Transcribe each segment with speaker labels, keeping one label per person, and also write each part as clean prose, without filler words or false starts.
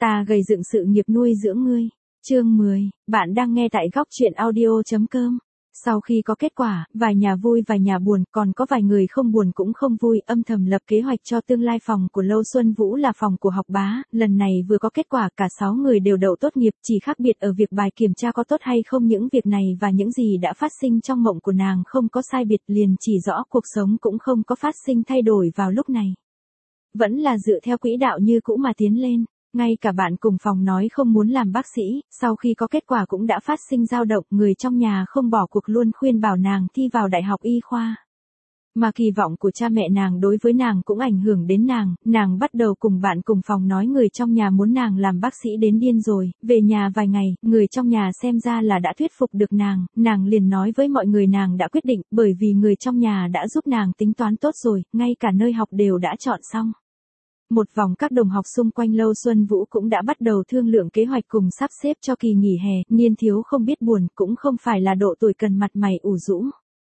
Speaker 1: Ta gầy dựng sự nghiệp nuôi dưỡng ngươi. Chương 10, bạn đang nghe tại góc truyện audio.com. Sau khi có kết quả, vài nhà vui vài nhà buồn, còn có vài người không buồn cũng không vui, âm thầm lập kế hoạch cho tương lai phòng của Lâu Xuân Vũ là phòng của học bá. Lần này vừa có kết quả, cả 6 người đều đậu tốt nghiệp, chỉ khác biệt ở việc bài kiểm tra có tốt hay không. Những việc này và những gì đã phát sinh trong mộng của nàng không có sai biệt, liền chỉ rõ cuộc sống cũng không có phát sinh thay đổi vào lúc này. Vẫn là dựa theo quỹ đạo như cũ mà tiến lên. Ngay cả bạn cùng phòng nói không muốn làm bác sĩ, sau khi có kết quả cũng đã phát sinh dao động, người trong nhà không bỏ cuộc luôn khuyên bảo nàng thi vào đại học y khoa. Mà kỳ vọng của cha mẹ nàng đối với nàng cũng ảnh hưởng đến nàng bắt đầu cùng bạn cùng phòng nói người trong nhà muốn nàng làm bác sĩ đến điên rồi. Về nhà vài ngày, người trong nhà xem ra là đã thuyết phục được nàng liền nói với mọi người nàng đã quyết định, bởi vì người trong nhà đã giúp nàng tính toán tốt rồi, ngay cả nơi học đều đã chọn xong. Một vòng các đồng học xung quanh Lâu Xuân Vũ cũng đã bắt đầu thương lượng kế hoạch cùng sắp xếp cho kỳ nghỉ hè, niên thiếu không biết buồn, cũng không phải là độ tuổi cần mặt mày ủ rũ.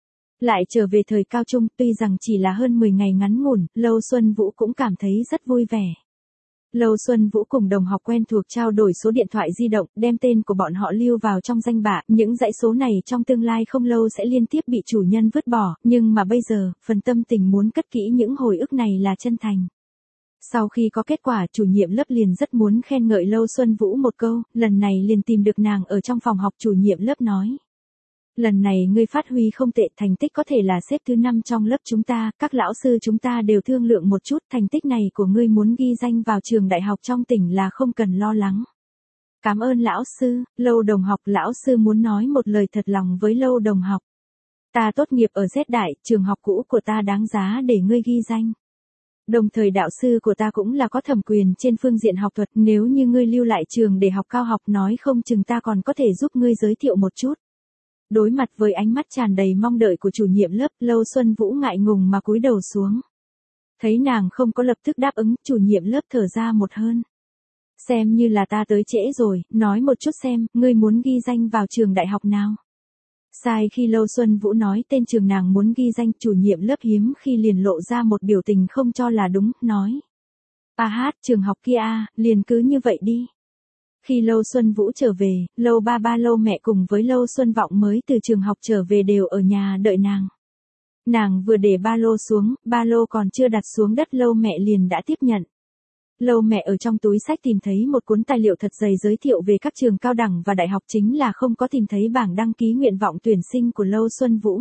Speaker 1: Lại trở về thời cao trung, tuy rằng chỉ là hơn 10 ngày ngắn ngủn, Lâu Xuân Vũ cũng cảm thấy rất vui vẻ. Lâu Xuân Vũ cùng đồng học quen thuộc trao đổi số điện thoại di động, đem tên của bọn họ lưu vào trong danh bạ, những dãy số này trong tương lai không lâu sẽ liên tiếp bị chủ nhân vứt bỏ, nhưng mà bây giờ, phần tâm tình muốn cất kỹ những hồi ức này là chân thành. Sau khi có kết quả, chủ nhiệm lớp liền rất muốn khen ngợi Lâu Xuân Vũ một câu, lần này liền tìm được nàng ở trong phòng học. Chủ nhiệm lớp nói: lần này ngươi phát huy không tệ, thành tích có thể là xếp thứ 5 trong lớp chúng ta, các lão sư chúng ta đều thương lượng một chút, thành tích này của ngươi muốn ghi danh vào trường đại học trong tỉnh là không cần lo lắng. Cảm ơn lão sư. Lâu đồng học, lão sư muốn nói một lời thật lòng với Lâu đồng học. Ta tốt nghiệp ở Z đại, trường học cũ của ta đáng giá để ngươi ghi danh. Đồng thời đạo sư của ta cũng là có thẩm quyền trên phương diện học thuật, nếu như ngươi lưu lại trường để học cao học nói không chừng ta còn có thể giúp ngươi giới thiệu một chút. Đối mặt với ánh mắt tràn đầy mong đợi của chủ nhiệm lớp, Lâu Xuân Vũ ngại ngùng mà cúi đầu xuống. Thấy nàng không có lập tức đáp ứng, chủ nhiệm lớp thở ra một hơi. Xem như là ta tới trễ rồi, nói một chút xem, ngươi muốn ghi danh vào trường đại học nào? Sai khi Lâu Xuân Vũ nói tên trường nàng muốn ghi danh, chủ nhiệm lớp hiếm khi liền lộ ra một biểu tình không cho là đúng, nói: trường học kia liền cứ như vậy đi. Khi Lâu Xuân Vũ trở về, Lâu ba Lâu mẹ cùng với Lâu Xuân Vọng mới từ trường học trở về đều ở nhà đợi nàng. Nàng vừa để ba lô xuống, ba lô còn chưa đặt xuống đất Lâu mẹ liền đã tiếp nhận. Lâu mẹ ở trong túi sách tìm thấy một cuốn tài liệu thật dày giới thiệu về các trường cao đẳng và đại học, chính là không có tìm thấy bảng đăng ký nguyện vọng tuyển sinh của Lâu Xuân Vũ.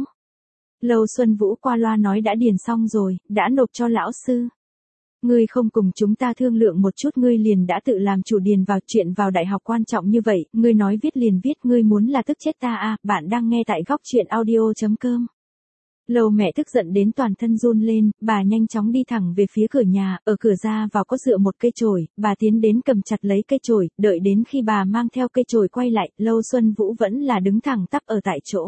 Speaker 1: Lâu Xuân Vũ qua loa nói đã điền xong rồi, đã nộp cho lão sư. Ngươi không cùng chúng ta thương lượng một chút, ngươi liền đã tự làm chủ điền vào, chuyện vào đại học quan trọng như vậy, ngươi nói viết liền viết, ngươi muốn là tức chết ta Bạn đang nghe tại góc truyện audio.com. Lâu mẹ tức giận đến toàn thân run lên, bà nhanh chóng đi thẳng về phía cửa nhà, ở cửa ra vào có dựa một cây chổi, bà tiến đến cầm chặt lấy cây chổi, đợi đến khi bà mang theo cây chổi quay lại, Lâu Xuân Vũ vẫn là đứng thẳng tắp ở tại chỗ.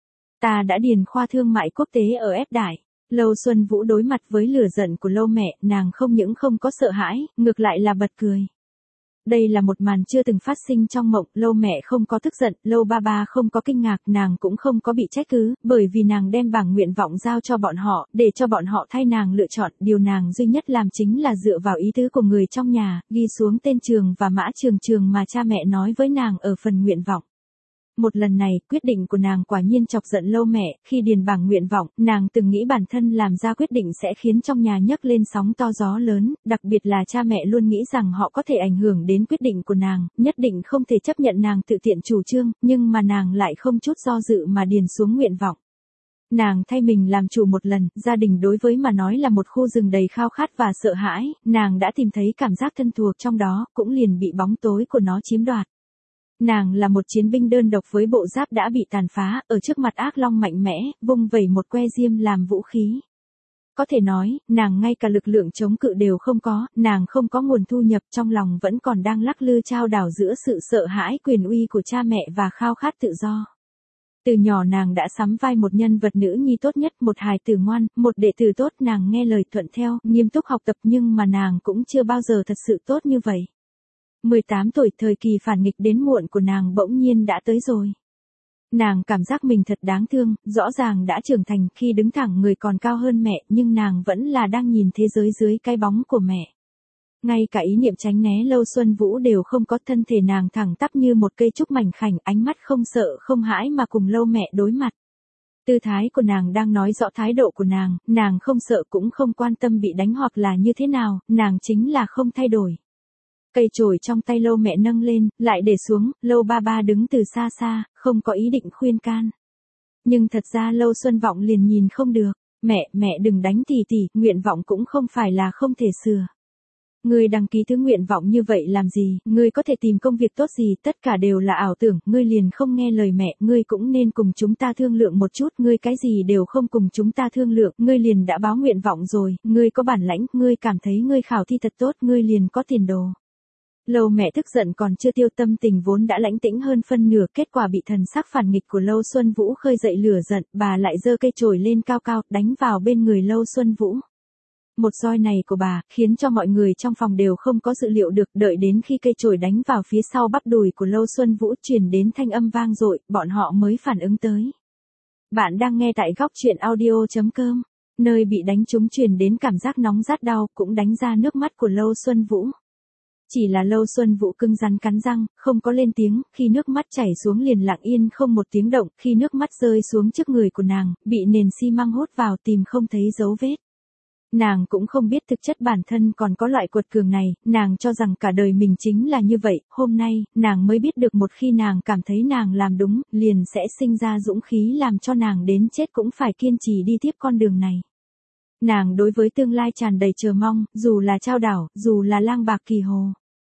Speaker 1: Ta đã điền khoa thương mại quốc tế ở F đại. Lâu Xuân Vũ đối mặt với lửa giận của Lâu mẹ, nàng không những không có sợ hãi, ngược lại là bật cười. Đây là một màn chưa từng phát sinh trong mộng, Lâu mẹ không có tức giận, Lâu ba không có kinh ngạc, nàng cũng không có bị trách cứ, bởi vì nàng đem bảng nguyện vọng giao cho bọn họ, để cho bọn họ thay nàng lựa chọn, điều nàng duy nhất làm chính là dựa vào ý tứ của người trong nhà, ghi xuống tên trường và mã trường mà cha mẹ nói với nàng ở phần nguyện vọng. Một lần này, quyết định của nàng quả nhiên chọc giận Lâu mẹ, khi điền bảng nguyện vọng, nàng từng nghĩ bản thân làm ra quyết định sẽ khiến trong nhà nhấc lên sóng to gió lớn, đặc biệt là cha mẹ luôn nghĩ rằng họ có thể ảnh hưởng đến quyết định của nàng, nhất định không thể chấp nhận nàng tự tiện chủ trương, nhưng mà nàng lại không chút do dự mà điền xuống nguyện vọng. Nàng thay mình làm chủ một lần, gia đình đối với mà nói là một khu rừng đầy khao khát và sợ hãi, nàng đã tìm thấy cảm giác thân thuộc trong đó, cũng liền bị bóng tối của nó chiếm đoạt. Nàng là một chiến binh đơn độc với bộ giáp đã bị tàn phá, ở trước mặt ác long mạnh mẽ, vung vẩy một que diêm làm vũ khí. Có thể nói, nàng ngay cả lực lượng chống cự đều không có, nàng không có nguồn thu nhập, trong lòng vẫn còn đang lắc lư chao đảo giữa sự sợ hãi quyền uy của cha mẹ và khao khát tự do. Từ nhỏ nàng đã sắm vai một nhân vật nữ nhi tốt nhất, một hài tử ngoan, một đệ tử tốt, nàng nghe lời thuận theo, nghiêm túc học tập, nhưng mà nàng cũng chưa bao giờ thật sự tốt như vậy. 18 tuổi, thời kỳ phản nghịch đến muộn của nàng bỗng nhiên đã tới rồi. Nàng cảm giác mình thật đáng thương, rõ ràng đã trưởng thành, khi đứng thẳng người còn cao hơn mẹ, nhưng nàng vẫn là đang nhìn thế giới dưới cái bóng của mẹ. Ngay cả ý niệm tránh né Lâu Xuân Vũ đều không có, thân thể nàng thẳng tắp như một cây trúc mảnh khảnh, ánh mắt không sợ không hãi mà cùng Lâu mẹ đối mặt. Tư thái của nàng đang nói rõ thái độ của nàng không sợ cũng không quan tâm bị đánh hoặc là như thế nào, nàng chính là không thay đổi. Cây chổi trong tay Lâu mẹ nâng lên, lại để xuống, Lâu ba ba đứng từ xa xa, không có ý định khuyên can. Nhưng thật ra Lâu Xuân Vọng liền nhìn không được, mẹ đừng đánh tỷ tỷ, nguyện vọng cũng không phải là không thể sửa. Ngươi đăng ký thứ nguyện vọng như vậy làm gì, ngươi có thể tìm công việc tốt gì, tất cả đều là ảo tưởng, ngươi liền không nghe lời mẹ, ngươi cũng nên cùng chúng ta thương lượng một chút, ngươi cái gì đều không cùng chúng ta thương lượng, ngươi liền đã báo nguyện vọng rồi, ngươi có bản lãnh, ngươi cảm thấy ngươi khảo thi thật tốt, ngươi liền có tiền đồ. Lâu mẹ tức giận còn chưa tiêu, tâm tình vốn đã lãnh tĩnh hơn phân nửa, kết quả bị thần sắc phản nghịch của Lâu Xuân Vũ khơi dậy lửa giận, bà lại giơ cây chổi lên cao cao, đánh vào bên người Lâu Xuân Vũ. Một roi này của bà, khiến cho mọi người trong phòng đều không có dự liệu được, đợi đến khi cây chổi đánh vào phía sau bắp đùi của Lâu Xuân Vũ truyền đến thanh âm vang dội, bọn họ mới phản ứng tới. Bạn đang nghe tại góc truyện audio.com, nơi bị đánh trúng truyền đến cảm giác nóng rát đau, cũng đánh ra nước mắt của Lâu Xuân Vũ. Chỉ là Lâu Xuân Vũ cứng rắn cắn răng, không có lên tiếng, khi nước mắt chảy xuống liền lặng yên không một tiếng động, khi nước mắt rơi xuống trước người của nàng, bị nền xi măng hút vào tìm không thấy dấu vết. Nàng cũng không biết thực chất bản thân còn có loại quật cường này, nàng cho rằng cả đời mình chính là như vậy, hôm nay, nàng mới biết được một khi nàng cảm thấy nàng làm đúng, liền sẽ sinh ra dũng khí làm cho nàng đến chết cũng phải kiên trì đi tiếp con đường này. Nàng đối với tương lai tràn đầy chờ mong, dù là trao đảo, dù là lang bạc kỳ hồ.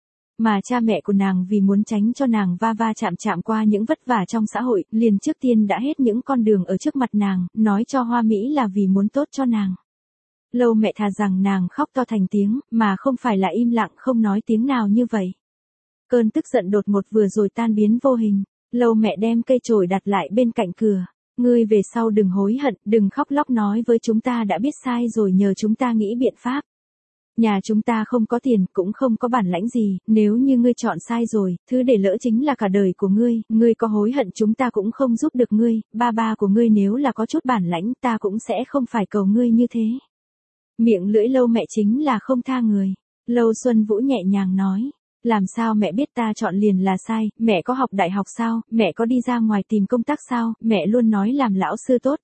Speaker 1: Mà cha mẹ của nàng vì muốn tránh cho nàng va chạm qua những vất vả trong xã hội, liền trước tiên đã hết những con đường ở trước mặt nàng, nói cho Hoa Mỹ là vì muốn tốt cho nàng. Lâu mẹ thà rằng nàng khóc to thành tiếng, mà không phải là im lặng không nói tiếng nào như vậy. Cơn tức giận đột ngột vừa rồi tan biến vô hình, Lâu mẹ đem cây chổi đặt lại bên cạnh cửa. Ngươi về sau đừng hối hận, đừng khóc lóc nói với chúng ta đã biết sai rồi nhờ chúng ta nghĩ biện pháp. Nhà chúng ta không có tiền, cũng không có bản lãnh gì, nếu như ngươi chọn sai rồi, thứ để lỡ chính là cả đời của ngươi có hối hận chúng ta cũng không giúp được ngươi, ba của ngươi nếu là có chút bản lãnh ta cũng sẽ không phải cầu ngươi như thế. Miệng lưỡi Lâu mẹ chính là không tha người. Lâu Xuân Vũ nhẹ nhàng nói. Làm sao mẹ biết ta chọn liền là sai, mẹ có học đại học sao, mẹ có đi ra ngoài tìm công tác sao, mẹ luôn nói làm lão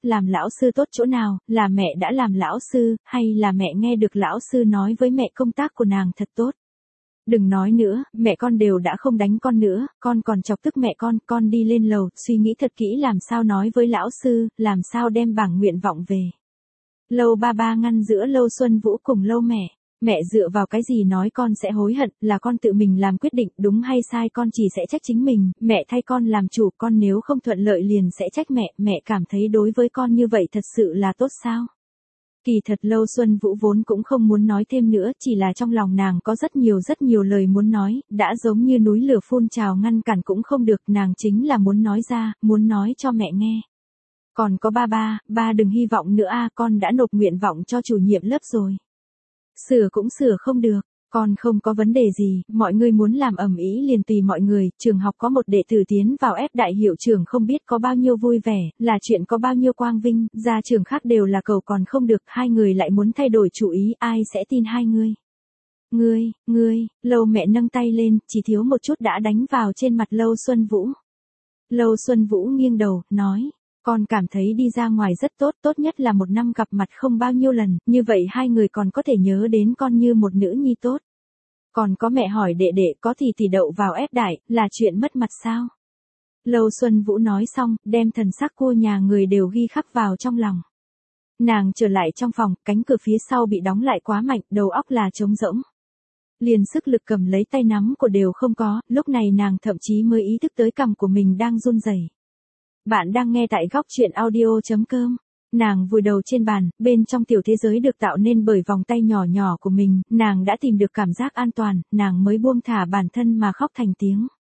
Speaker 1: sư tốt chỗ nào, là mẹ đã làm lão sư, hay là mẹ nghe được lão sư nói với mẹ công tác của nàng thật tốt. Đừng nói nữa, mẹ con đều đã không đánh con nữa, con còn chọc tức mẹ con đi lên lầu, suy nghĩ thật kỹ làm sao nói với lão sư, làm sao đem bảng nguyện vọng về. Lâu ba ba ngăn giữa Lâu Xuân Vũ cùng Lâu mẹ. Mẹ dựa vào cái gì nói con sẽ hối hận, là con tự mình làm quyết định, đúng hay sai con chỉ sẽ trách chính mình, mẹ thay con làm chủ, con nếu không thuận lợi liền sẽ trách mẹ cảm thấy đối với con như vậy thật sự là tốt sao? Kỳ thật Lâu Xuân Vũ vốn cũng không muốn nói thêm nữa, chỉ là trong lòng nàng có rất nhiều lời muốn nói, đã giống như núi lửa phun trào ngăn cản cũng không được, nàng chính là muốn nói ra, muốn nói cho mẹ nghe. Còn có ba đừng hy vọng nữa a, con đã nộp nguyện vọng cho chủ nhiệm lớp rồi. Sửa cũng sửa không được, con không có vấn đề gì, mọi người muốn làm ầm ĩ liền tùy mọi người, trường học có một đệ tử tiến vào ép đại hiệu trưởng không biết có bao nhiêu vui vẻ, là chuyện có bao nhiêu quang vinh, ra trường khác đều là cầu còn không được, hai người lại muốn thay đổi chủ ý, ai sẽ tin hai người. Ngươi, Lâu mẹ nâng tay lên, chỉ thiếu một chút đã đánh vào trên mặt Lâu Xuân Vũ. Lâu Xuân Vũ nghiêng đầu, nói. Con cảm thấy đi ra ngoài rất tốt nhất là một năm gặp mặt không bao nhiêu lần, như vậy hai người còn có thể nhớ đến con như một nữ nhi tốt. Còn có mẹ hỏi đệ có thì đậu vào ép đại, là chuyện mất mặt sao? Lâu Xuân Vũ nói xong, đem thần sắc cô nhà người đều ghi khắc vào trong lòng. Nàng trở lại trong phòng, cánh cửa phía sau bị đóng lại quá mạnh, đầu óc là trống rỗng. Liền sức lực cầm lấy tay nắm của đều không có, lúc này nàng thậm chí mới ý thức tới cằm của mình đang run rẩy. Bạn đang nghe tại góc truyện audio.com. Nàng vùi đầu trên bàn, bên trong tiểu thế giới được tạo nên bởi vòng tay nhỏ của mình, nàng đã tìm được cảm giác an toàn, nàng mới buông thả bản thân mà khóc thành tiếng.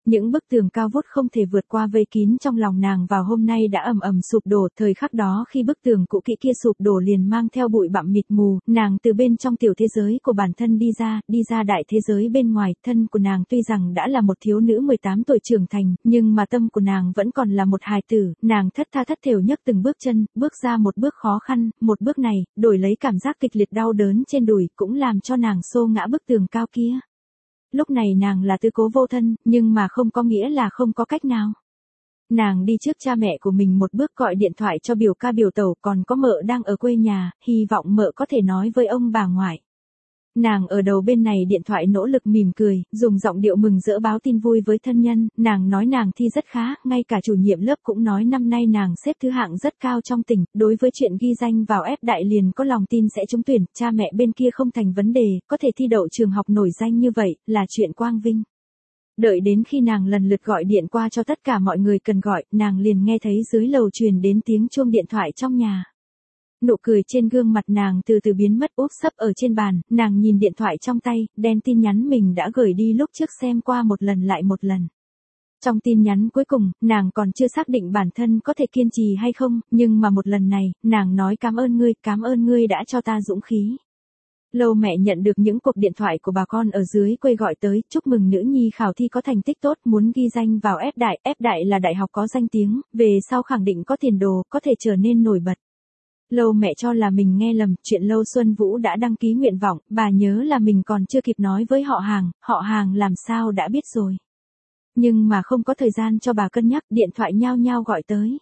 Speaker 1: những bức tường cao vút không thể vượt qua vây kín trong lòng nàng vào hôm nay đã ầm ầm sụp đổ, thời khắc đó khi bức tường cũ kỹ kia sụp đổ liền mang theo bụi bặm mịt mù, nàng từ bên trong tiểu thế giới của bản thân đi ra đại thế giới bên ngoài, thân của nàng tuy rằng đã là một thiếu nữ 18 tuổi trưởng thành, nhưng mà tâm của nàng vẫn còn là một hài tử, nàng thất tha thất thểu nhấc từng bước chân, bước ra một bước khó khăn, một bước này, đổi lấy cảm giác kịch liệt đau đớn trên đùi, cũng làm cho nàng xô ngã bức tường cao kia. Lúc này nàng là tứ cố vô thân, nhưng mà không có nghĩa là không có cách nào. Nàng đi trước cha mẹ của mình một bước gọi điện thoại cho biểu ca biểu tẩu, còn có mợ đang ở quê nhà, hy vọng mợ có thể nói với ông bà ngoại. Nàng ở đầu bên này điện thoại nỗ lực mỉm cười, dùng giọng điệu mừng rỡ báo tin vui với thân nhân, nàng nói nàng thi rất khá, ngay cả chủ nhiệm lớp cũng nói năm nay nàng xếp thứ hạng rất cao trong tỉnh, đối với chuyện ghi danh vào ép đại liền có lòng tin sẽ trúng tuyển, cha mẹ bên kia không thành vấn đề, có thể thi đậu trường học nổi danh như vậy, là chuyện quang vinh. Đợi đến khi nàng lần lượt gọi điện qua cho tất cả mọi người cần gọi, nàng liền nghe thấy dưới lầu truyền đến tiếng chuông điện thoại trong nhà. Nụ cười trên gương mặt nàng từ từ biến mất, úp sấp ở trên bàn, nàng nhìn điện thoại trong tay, đen tin nhắn mình đã gửi đi lúc trước xem qua một lần lại một lần. Trong tin nhắn cuối cùng, nàng còn chưa xác định bản thân có thể kiên trì hay không, nhưng mà một lần này, nàng nói cảm ơn ngươi đã cho ta dũng khí. Lâu mẹ nhận được những cuộc điện thoại của bà con ở dưới quê gọi tới, chúc mừng nữ nhi khảo thi có thành tích tốt, muốn ghi danh vào ép đại là đại học có danh tiếng, về sau khẳng định có tiền đồ, có thể trở nên nổi bật. Lâu mẹ cho là mình nghe lầm, chuyện Lâu Xuân Vũ đã đăng ký nguyện vọng, bà nhớ là mình còn chưa kịp nói với họ hàng làm sao đã biết rồi. Nhưng mà không có thời gian cho bà cân nhắc, điện thoại nhao nhao gọi tới.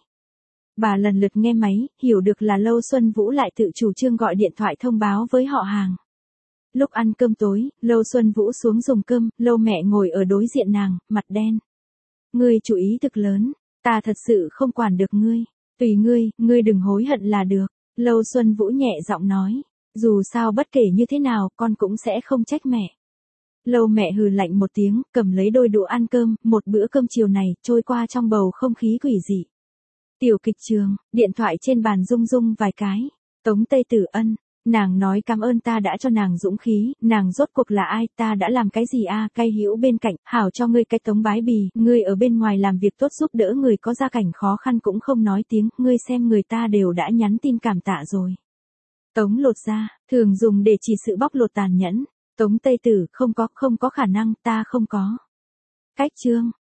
Speaker 1: Bà lần lượt nghe máy, hiểu được là Lâu Xuân Vũ lại tự chủ trương gọi điện thoại thông báo với họ hàng. Lúc ăn cơm tối, Lâu Xuân Vũ xuống dùng cơm, Lâu mẹ ngồi ở đối diện nàng, mặt đen. Ngươi chú ý thực lớn, ta thật sự không quản được ngươi. Tùy ngươi đừng hối hận là được. Lâu Xuân Vũ nhẹ giọng nói. Dù sao bất kể như thế nào, con cũng sẽ không trách mẹ. Lâu mẹ hừ lạnh một tiếng, cầm lấy đôi đũa ăn cơm, một bữa cơm chiều này, trôi qua trong bầu không khí quỷ dị. Tiểu kịch trường, điện thoại trên bàn rung rung vài cái. Tống Tây Tử Ân, nàng nói cảm ơn ta đã cho nàng dũng khí, nàng rốt cuộc là ai, ta đã làm cái gì a? Cay Hữu bên cạnh, hảo cho ngươi cái Tống Bái Bì, ngươi ở bên ngoài làm việc tốt giúp đỡ người có gia cảnh khó khăn cũng không nói tiếng, ngươi xem người ta đều đã nhắn tin cảm tạ rồi. Tống lột ra, thường dùng để chỉ sự bóc lột tàn nhẫn. Tống Tây Tử, không có khả năng, ta không có. Cách chương,